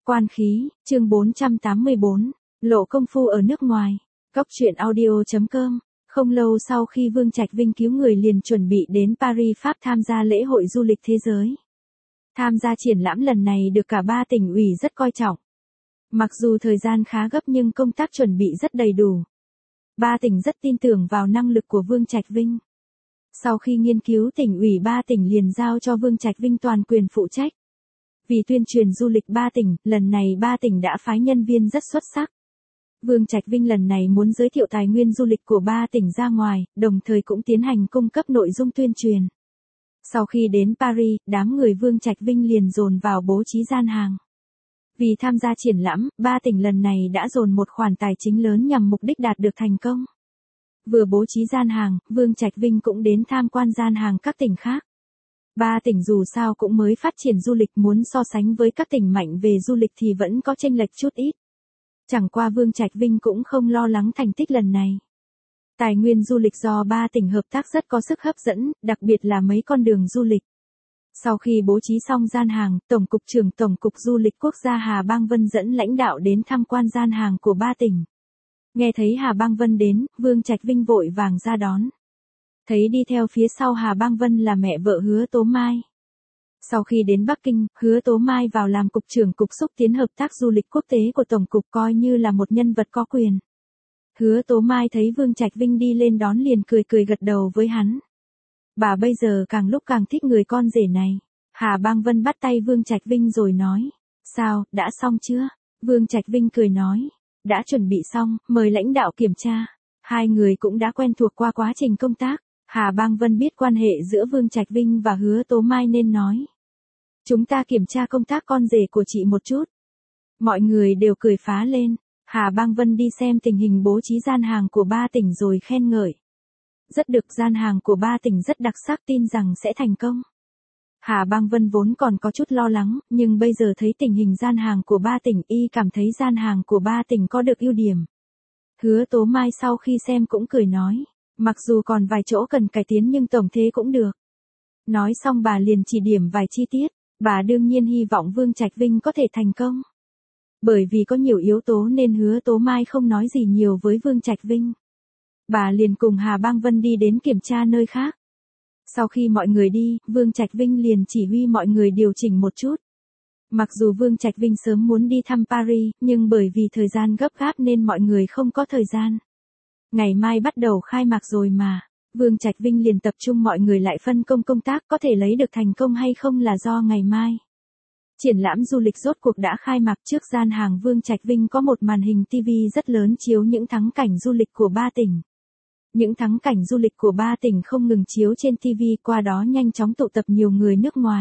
Quan khí, chương 484, lộ công phu ở nước ngoài. Góc truyện audio.com. Không lâu sau khi Vương Trạch Vinh cứu người liền chuẩn bị đến Paris, Pháp tham gia lễ hội du lịch thế giới. Tham gia triển lãm lần này được cả 3 tỉnh ủy rất coi trọng. Mặc dù thời gian khá gấp nhưng công tác chuẩn bị rất đầy đủ. 3 tỉnh rất tin tưởng vào năng lực của Vương Trạch Vinh. Sau khi nghiên cứu tỉnh ủy 3 tỉnh liền giao cho Vương Trạch Vinh toàn quyền phụ trách. Vì tuyên truyền du lịch 3 tỉnh, lần này 3 tỉnh đã phái nhân viên rất xuất sắc. Vương Trạch Vinh lần này muốn giới thiệu tài nguyên du lịch của 3 tỉnh ra ngoài, đồng thời cũng tiến hành cung cấp nội dung tuyên truyền. Sau khi đến Paris, đám người Vương Trạch Vinh liền dồn vào bố trí gian hàng. Vì tham gia triển lãm, 3 tỉnh lần này đã dồn một khoản tài chính lớn nhằm mục đích đạt được thành công. Vừa bố trí gian hàng, Vương Trạch Vinh cũng đến tham quan gian hàng các tỉnh khác. 3 tỉnh dù sao cũng mới phát triển du lịch, muốn so sánh với các tỉnh mạnh về du lịch thì vẫn có chênh lệch chút ít. Chẳng qua Vương Trạch Vinh cũng không lo lắng thành tích lần này. Tài nguyên du lịch do 3 tỉnh hợp tác rất có sức hấp dẫn, đặc biệt là mấy con đường du lịch. Sau khi bố trí xong gian hàng, Tổng cục trưởng Tổng cục Du lịch Quốc gia Hà Bang Vân dẫn lãnh đạo đến tham quan gian hàng của 3 tỉnh. Nghe thấy Hà Bang Vân đến, Vương Trạch Vinh vội vàng ra đón. Thấy đi theo phía sau Hà Bang Vân là mẹ vợ Hứa Tố Mai. Sau khi đến Bắc Kinh, Hứa Tố Mai vào làm cục trưởng cục xúc tiến hợp tác du lịch quốc tế của Tổng cục, coi như là một nhân vật có quyền. Hứa Tố Mai thấy Vương Trạch Vinh đi lên đón liền cười cười gật đầu với hắn. Bà bây giờ càng lúc càng thích người con rể này. Hà Bang Vân bắt tay Vương Trạch Vinh rồi nói. Sao, đã xong chưa? Vương Trạch Vinh cười nói. Đã chuẩn bị xong, mời lãnh đạo kiểm tra. Hai người cũng đã quen thuộc qua quá trình công tác. Hà Bang Vân biết quan hệ giữa Vương Trạch Vinh và Hứa Tố Mai nên nói. Chúng ta kiểm tra công tác con rể của chị một chút. Mọi người đều cười phá lên. Hà Bang Vân đi xem tình hình bố trí gian hàng của 3 tỉnh rồi khen ngợi. Rất được, gian hàng của 3 tỉnh rất đặc sắc, tin rằng sẽ thành công. Hà Bang Vân vốn còn có chút lo lắng, nhưng bây giờ thấy tình hình gian hàng của 3 tỉnh y cảm thấy gian hàng của 3 tỉnh có được ưu điểm. Hứa Tố Mai sau khi xem cũng cười nói. Mặc dù còn vài chỗ cần cải tiến nhưng tổng thế cũng được. Nói xong bà liền chỉ điểm vài chi tiết. Bà đương nhiên hy vọng Vương Trạch Vinh có thể thành công. Bởi vì có nhiều yếu tố nên Hứa Tố Mai không nói gì nhiều với Vương Trạch Vinh. Bà liền cùng Hà Bang Vân đi đến kiểm tra nơi khác. Sau khi mọi người đi, Vương Trạch Vinh liền chỉ huy mọi người điều chỉnh một chút. Mặc dù Vương Trạch Vinh sớm muốn đi thăm Paris, nhưng bởi vì thời gian gấp gáp nên mọi người không có thời gian. Ngày mai bắt đầu khai mạc rồi mà. Vương Trạch Vinh liền tập trung mọi người lại phân công công tác, có thể lấy được thành công hay không là do ngày mai. Triển lãm du lịch rốt cuộc đã khai mạc. Trước gian hàng Vương Trạch Vinh có một màn hình TV rất lớn chiếu những thắng cảnh du lịch của 3 tỉnh. Những thắng cảnh du lịch của 3 tỉnh không ngừng chiếu trên TV, qua đó nhanh chóng tụ tập nhiều người nước ngoài.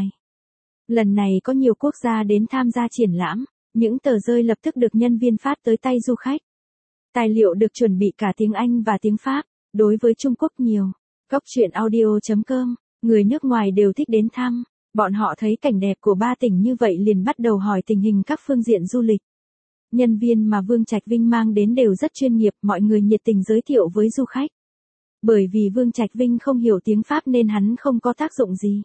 Lần này có nhiều quốc gia đến tham gia triển lãm, những tờ rơi lập tức được nhân viên phát tới tay du khách. Tài liệu được chuẩn bị cả tiếng Anh và tiếng Pháp, đối với Trung Quốc nhiều. Góc truyện audio.com, người nước ngoài đều thích đến thăm. Bọn họ thấy cảnh đẹp của 3 tỉnh như vậy liền bắt đầu hỏi tình hình các phương diện du lịch. Nhân viên mà Vương Trạch Vinh mang đến đều rất chuyên nghiệp, mọi người nhiệt tình giới thiệu với du khách. Bởi vì Vương Trạch Vinh không hiểu tiếng Pháp nên hắn không có tác dụng gì.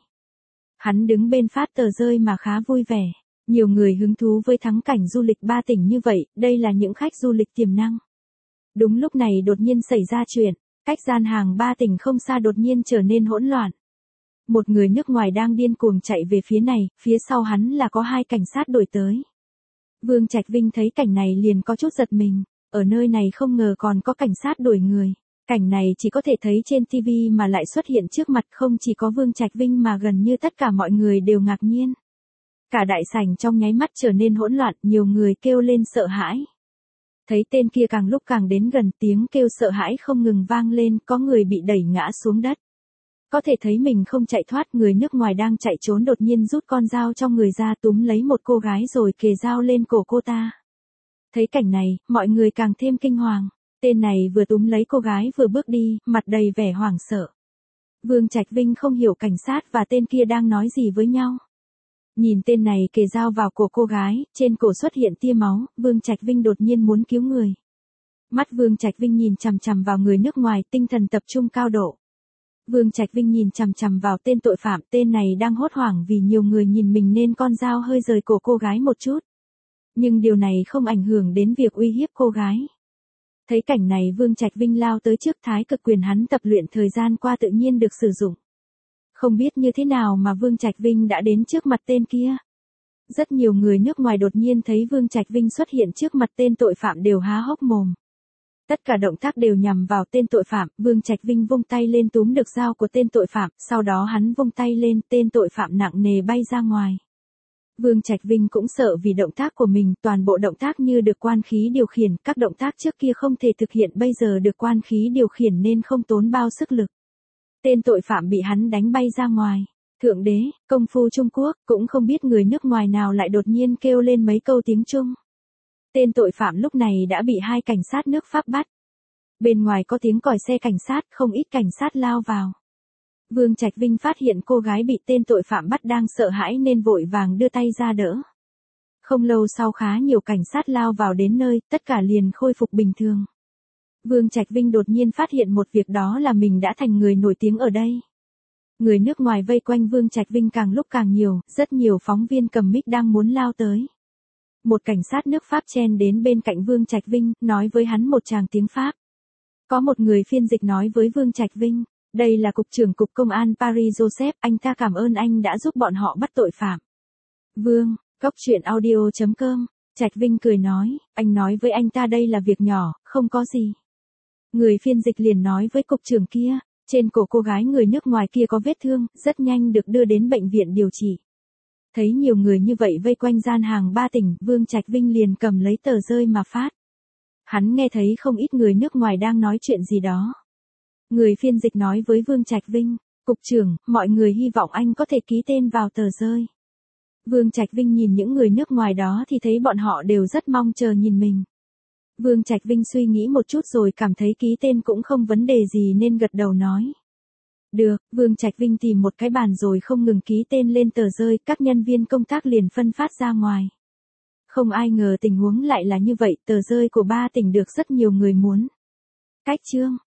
Hắn đứng bên phát tờ rơi mà khá vui vẻ. Nhiều người hứng thú với thắng cảnh du lịch 3 tỉnh như vậy, đây là những khách du lịch tiềm năng. Đúng lúc này đột nhiên xảy ra chuyện, cách gian hàng 3 tỉnh không xa đột nhiên trở nên hỗn loạn. Một người nước ngoài đang điên cuồng chạy về phía này, phía sau hắn là có 2 cảnh sát đuổi tới. Vương Trạch Vinh thấy cảnh này liền có chút giật mình, ở nơi này không ngờ còn có cảnh sát đuổi người. Cảnh này chỉ có thể thấy trên TV mà lại xuất hiện trước mặt, không chỉ có Vương Trạch Vinh mà gần như tất cả mọi người đều ngạc nhiên. Cả đại sảnh trong nháy mắt trở nên hỗn loạn, nhiều người kêu lên sợ hãi. Thấy tên kia càng lúc càng đến gần, tiếng kêu sợ hãi không ngừng vang lên, có người bị đẩy ngã xuống đất. Có thể thấy mình không chạy thoát, người nước ngoài đang chạy trốn đột nhiên rút con dao trong người ra túm lấy một cô gái rồi kề dao lên cổ cô ta. Thấy cảnh này, mọi người càng thêm kinh hoàng. Tên này vừa túm lấy cô gái vừa bước đi, mặt đầy vẻ hoảng sợ. Vương Trạch Vinh không hiểu cảnh sát và tên kia đang nói gì với nhau. Nhìn tên này kề dao vào cổ cô gái, trên cổ xuất hiện tia máu, Vương Trạch Vinh đột nhiên muốn cứu người. Mắt Vương Trạch Vinh nhìn chằm chằm vào người nước ngoài, tinh thần tập trung cao độ. Vương Trạch Vinh nhìn chằm chằm vào tên tội phạm, tên này đang hốt hoảng vì nhiều người nhìn mình nên con dao hơi rời cổ cô gái một chút. Nhưng điều này không ảnh hưởng đến việc uy hiếp cô gái. Thấy cảnh này Vương Trạch Vinh lao tới trước thái cực quyền hắn tập luyện thời gian qua tự nhiên được sử dụng. Không biết như thế nào mà Vương Trạch Vinh đã đến trước mặt tên kia. Rất nhiều người nước ngoài đột nhiên thấy Vương Trạch Vinh xuất hiện trước mặt tên tội phạm đều há hốc mồm. Tất cả động tác đều nhằm vào tên tội phạm, Vương Trạch Vinh vung tay lên túm được dao của tên tội phạm, sau đó hắn vung tay lên, tên tội phạm nặng nề bay ra ngoài. Vương Trạch Vinh cũng sợ vì động tác của mình, toàn bộ động tác như được quan khí điều khiển, các động tác trước kia không thể thực hiện bây giờ được quan khí điều khiển nên không tốn bao sức lực. Tên tội phạm bị hắn đánh bay ra ngoài. Thượng đế, công phu Trung Quốc, cũng không biết người nước ngoài nào lại đột nhiên kêu lên mấy câu tiếng Trung. Tên tội phạm lúc này đã bị hai cảnh sát nước Pháp bắt. Bên ngoài có tiếng còi xe cảnh sát, không ít cảnh sát lao vào. Vương Trạch Vinh phát hiện cô gái bị tên tội phạm bắt đang sợ hãi nên vội vàng đưa tay ra đỡ. Không lâu sau khá nhiều cảnh sát lao vào đến nơi, tất cả liền khôi phục bình thường. Vương Trạch Vinh đột nhiên phát hiện một việc đó là mình đã thành người nổi tiếng ở đây. Người nước ngoài vây quanh Vương Trạch Vinh càng lúc càng nhiều, rất nhiều phóng viên cầm mic đang muốn lao tới. Một cảnh sát nước Pháp chen đến bên cạnh Vương Trạch Vinh, nói với hắn một tràng tiếng Pháp. Có một người phiên dịch nói với Vương Trạch Vinh, đây là cục trưởng cục công an Paris Joseph, anh ta cảm ơn anh đã giúp bọn họ bắt tội phạm. Vương, goctruyện.audio.com, Trạch Vinh cười nói, anh nói với anh ta đây là việc nhỏ, không có gì. Người phiên dịch liền nói với cục trưởng kia, trên cổ cô gái người nước ngoài kia có vết thương, rất nhanh được đưa đến bệnh viện điều trị. Thấy nhiều người như vậy vây quanh gian hàng Ba Tỉnh, Vương Trạch Vinh liền cầm lấy tờ rơi mà phát. Hắn nghe thấy không ít người nước ngoài đang nói chuyện gì đó. Người phiên dịch nói với Vương Trạch Vinh, cục trưởng, mọi người hy vọng anh có thể ký tên vào tờ rơi. Vương Trạch Vinh nhìn những người nước ngoài đó thì thấy bọn họ đều rất mong chờ nhìn mình. Vương Trạch Vinh suy nghĩ một chút rồi cảm thấy ký tên cũng không vấn đề gì nên gật đầu nói. Được, Vương Trạch Vinh tìm một cái bàn rồi không ngừng ký tên lên tờ rơi, các nhân viên công tác liền phân phát ra ngoài. Không ai ngờ tình huống lại là như vậy, tờ rơi của Ba Tỉnh được rất nhiều người muốn. Cách chương